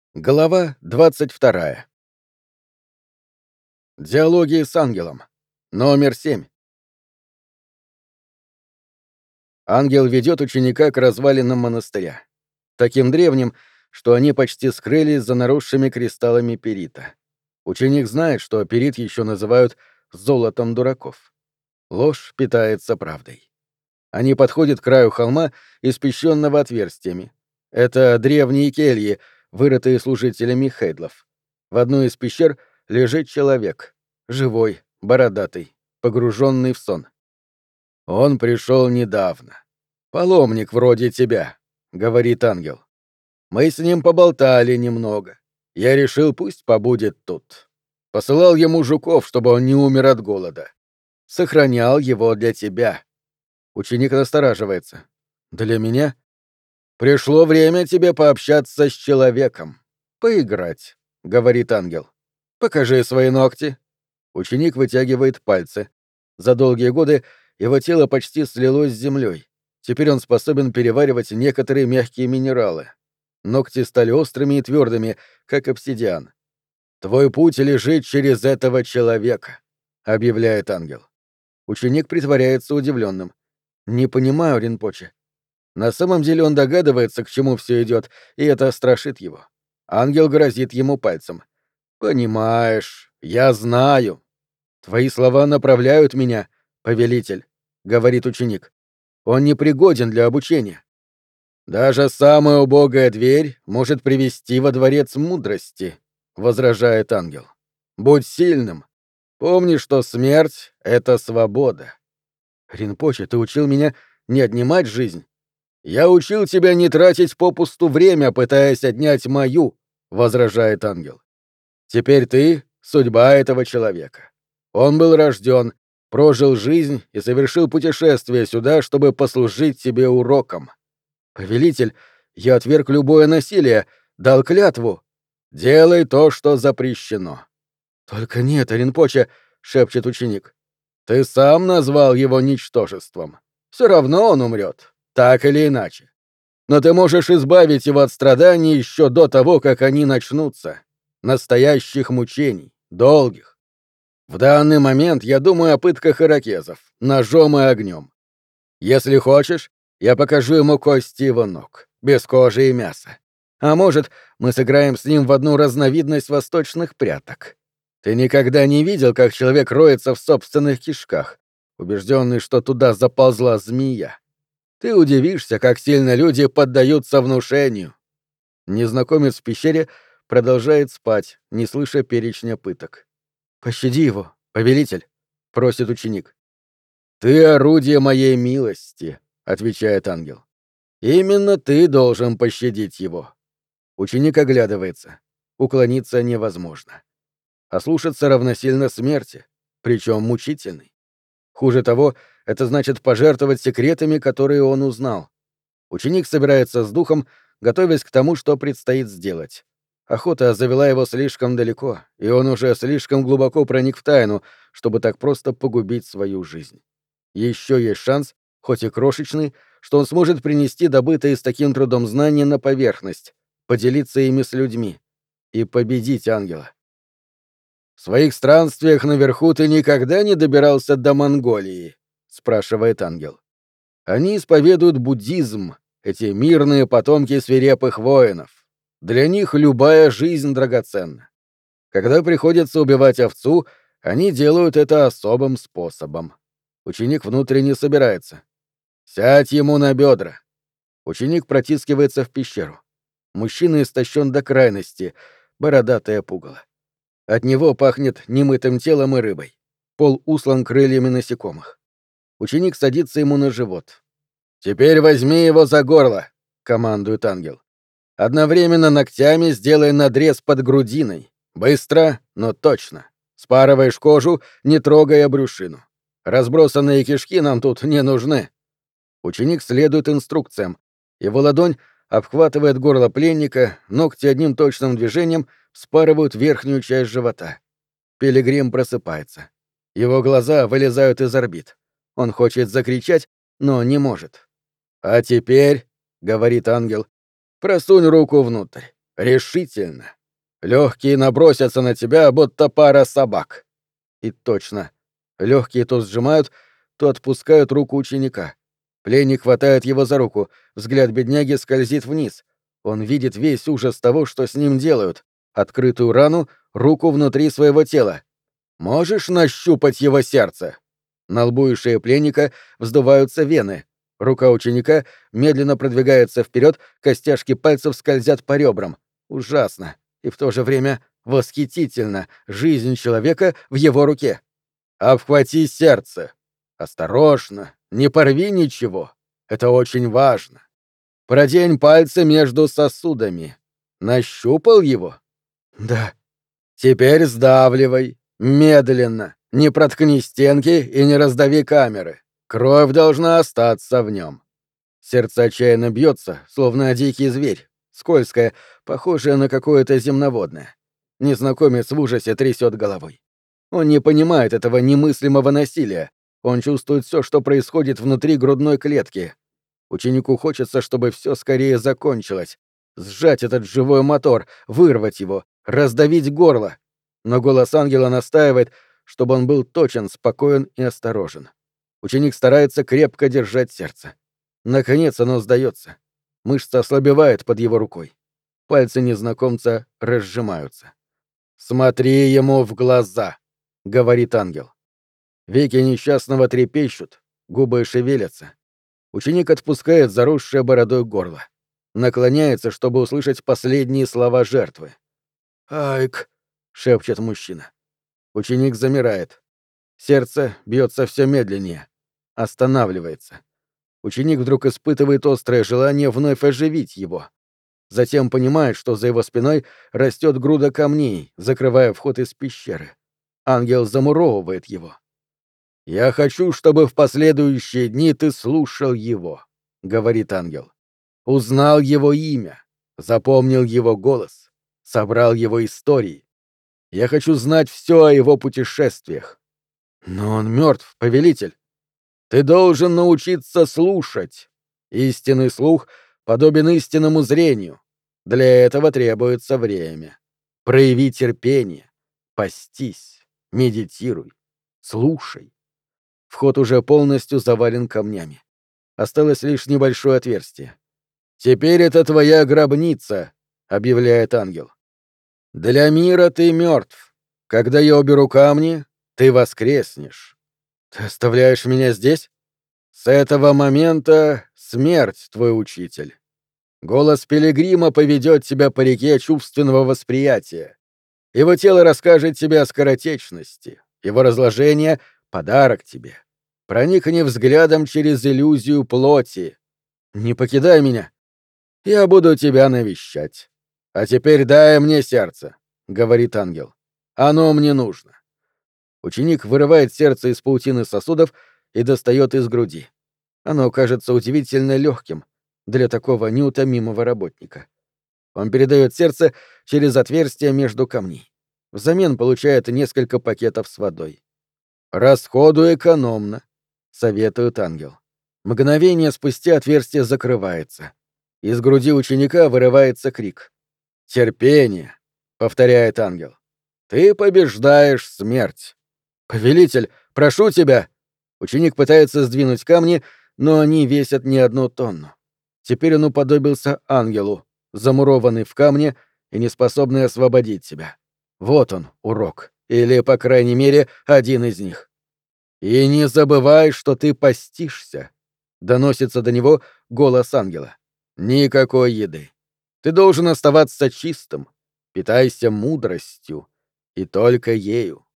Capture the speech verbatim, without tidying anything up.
Глава двадцать вторая. Диалоги с ангелом. Номер семь. Ангел ведет ученика к развалинам монастыря. Таким древним, что они почти скрылись за наросшими кристаллами перита. Ученик знает, что перит еще называют «золотом дураков». Ложь питается правдой. Они подходят к краю холма, испещенного отверстиями. Это древние кельи, вырытые служителями хейдлов. В одной из пещер лежит человек. Живой, бородатый, погруженный в сон. «Он пришел недавно. Паломник вроде тебя», — говорит ангел. «Мы с ним поболтали немного. Я решил, пусть побудет тут. Посылал ему жуков, чтобы он не умер от голода. Сохранял его для тебя». Ученик настораживается. «Для меня?» «Пришло время тебе пообщаться с человеком. Поиграть», — говорит ангел. «Покажи свои ногти». Ученик вытягивает пальцы. За долгие годы его тело почти слилось с землей. Теперь он способен переваривать некоторые мягкие минералы. Ногти стали острыми и твердыми, как обсидиан. «Твой путь лежит через этого человека», — объявляет ангел. Ученик притворяется удивленным. «Не понимаю, Ринпоче». На самом деле он догадывается, к чему все идет, и это страшит его. Ангел грозит ему пальцем. «Понимаешь, я знаю». «Твои слова направляют меня, повелитель», — говорит ученик. «Он непригоден для обучения». «Даже самая убогая дверь может привести во дворец мудрости», — возражает ангел. «Будь сильным. Помни, что смерть — это свобода». «Ринпоче, ты учил меня не отнимать жизнь». «Я учил тебя не тратить попусту время, пытаясь отнять мою», — возражает ангел. «Теперь ты — судьба этого человека. Он был рожден, прожил жизнь и совершил путешествие сюда, чтобы послужить тебе уроком. Повелитель, я отверг любое насилие, дал клятву. Делай то, что запрещено». «Только нет, Ринпоче», — шепчет ученик. «Ты сам назвал его ничтожеством. Все равно он умрет. Так или иначе. Но ты можешь избавить его от страданий еще до того, как они начнутся. Настоящих мучений, долгих. В данный момент я думаю о пытках иракезов, ножом и огнем. Если хочешь, я покажу ему кости его ног, без кожи и мяса. А может, мы сыграем с ним в одну разновидность восточных пряток. Ты никогда не видел, как человек роется в собственных кишках, убежденный, что туда заползла змея. Ты удивишься, как сильно люди поддаются внушению». Незнакомец в пещере продолжает спать, не слыша перечня пыток. «Пощади его, повелитель», — просит ученик. «Ты орудие моей милости», — отвечает ангел. «Именно ты должен пощадить его». Ученик оглядывается. Уклониться невозможно. Ослушаться равносильно смерти, причем мучительной. Хуже того, это значит пожертвовать секретами, которые он узнал. Ученик собирается с духом, готовясь к тому, что предстоит сделать. Охота завела его слишком далеко, и он уже слишком глубоко проник в тайну, чтобы так просто погубить свою жизнь. Еще есть шанс, хоть и крошечный, что он сможет принести добытые с таким трудом знания на поверхность, поделиться ими с людьми и победить ангела. «В своих странствиях наверху ты никогда не добирался до Монголии?» — спрашивает ангел. «Они исповедуют буддизм, эти мирные потомки свирепых воинов. Для них любая жизнь драгоценна. Когда приходится убивать овцу, они делают это особым способом». Ученик внутренне собирается. «Сядь ему на бедра». Ученик протискивается в пещеру. Мужчина истощен до крайности, бородатое пугало. От него пахнет немытым телом и рыбой. Пол услан крыльями насекомых. Ученик садится ему на живот. «Теперь возьми его за горло», — командует ангел. «Одновременно ногтями сделай надрез под грудиной. Быстро, но точно. Спарываешь кожу, не трогая брюшину. Разбросанные кишки нам тут не нужны». Ученик следует инструкциям. Его ладонь обхватывает горло пленника, ногти одним точным движением вспарывают верхнюю часть живота. Пилигрим просыпается. Его глаза вылезают из орбит. Он хочет закричать, но не может. «А теперь», — говорит ангел, — «просунь руку внутрь. Решительно. Легкие набросятся на тебя, будто пара собак. И точно. Легкие то сжимают, то отпускают руку ученика. Пленник хватает его за руку, взгляд бедняги скользит вниз. Он видит весь ужас того, что с ним делают. Открытую рану, руку внутри своего тела. Можешь нащупать его сердце? На лбу и шее пленника вздуваются вены. Рука ученика медленно продвигается вперед, костяшки пальцев скользят по ребрам. Ужасно. И в то же время восхитительно. Жизнь человека в его руке. Обхвати сердце. Осторожно. Не порви ничего. Это очень важно. Продень пальцы между сосудами. Нащупал его? Да. Теперь сдавливай. Медленно. Не проткни стенки и не раздави камеры. Кровь должна остаться в нем. Сердце отчаянно бьется, словно дикий зверь. Скользкое, похожее на какое-то земноводное. Незнакомец в ужасе трясет головой. Он не понимает этого немыслимого насилия. Он чувствует все, что происходит внутри грудной клетки. Ученику хочется, чтобы все скорее закончилось. Сжать этот живой мотор, вырвать его, раздавить горло. Но голос ангела настаивает, чтобы он был точен, спокоен и осторожен. Ученик старается крепко держать сердце. Наконец оно сдается. Мышца ослабевает под его рукой. Пальцы незнакомца разжимаются. «Смотри ему в глаза», — говорит ангел. Веки несчастного трепещут, губы шевелятся. Ученик отпускает заросшее бородой горло. Наклоняется, чтобы услышать последние слова жертвы. «Айк», — шепчет мужчина. Ученик замирает. Сердце бьется все медленнее. Останавливается. Ученик вдруг испытывает острое желание вновь оживить его. Затем понимает, что за его спиной растет груда камней, закрывая вход из пещеры. Ангел замуровывает его. «Я хочу, чтобы в последующие дни ты слушал его», — говорит ангел. «Узнал его имя, запомнил его голос, собрал его истории. Я хочу знать все о его путешествиях». «Но он мертв, повелитель». «Ты должен научиться слушать. Истинный слух подобен истинному зрению. Для этого требуется время. Прояви терпение, постись, медитируй, слушай». Вход уже полностью завален камнями. Осталось лишь небольшое отверстие. «Теперь это твоя гробница», — объявляет ангел. «Для мира ты мертв. Когда я уберу камни, ты воскреснешь». «Ты оставляешь меня здесь?» «С этого момента смерть, твой учитель. Голос пилигрима поведет тебя по реке чувственного восприятия. Его тело расскажет тебе о скоротечности. Его разложение — подарок тебе. Проникни взглядом через иллюзию плоти. Не покидай меня. Я буду тебя навещать. А теперь дай мне сердце», — говорит ангел. «Оно мне нужно». Ученик вырывает сердце из паутины сосудов и достает из груди. Оно кажется удивительно легким для такого неутомимого работника. Он передает сердце через отверстие между камней. Взамен получает несколько пакетов с водой. «Расходуй экономно», — советует ангел. Мгновение спустя отверстие закрывается. Из груди ученика вырывается крик. «Терпение», — повторяет ангел. «Ты побеждаешь смерть». «Повелитель, прошу тебя!» Ученик пытается сдвинуть камни, но они весят не одну тонну. Теперь он уподобился ангелу, замурованный в камне и неспособный освободить себя. Вот он, урок. Или, по крайней мере, один из них. «И не забывай, что ты постишься», — доносится до него голос ангела. «Никакой еды. Ты должен оставаться чистым. Питайся мудростью. И только ею».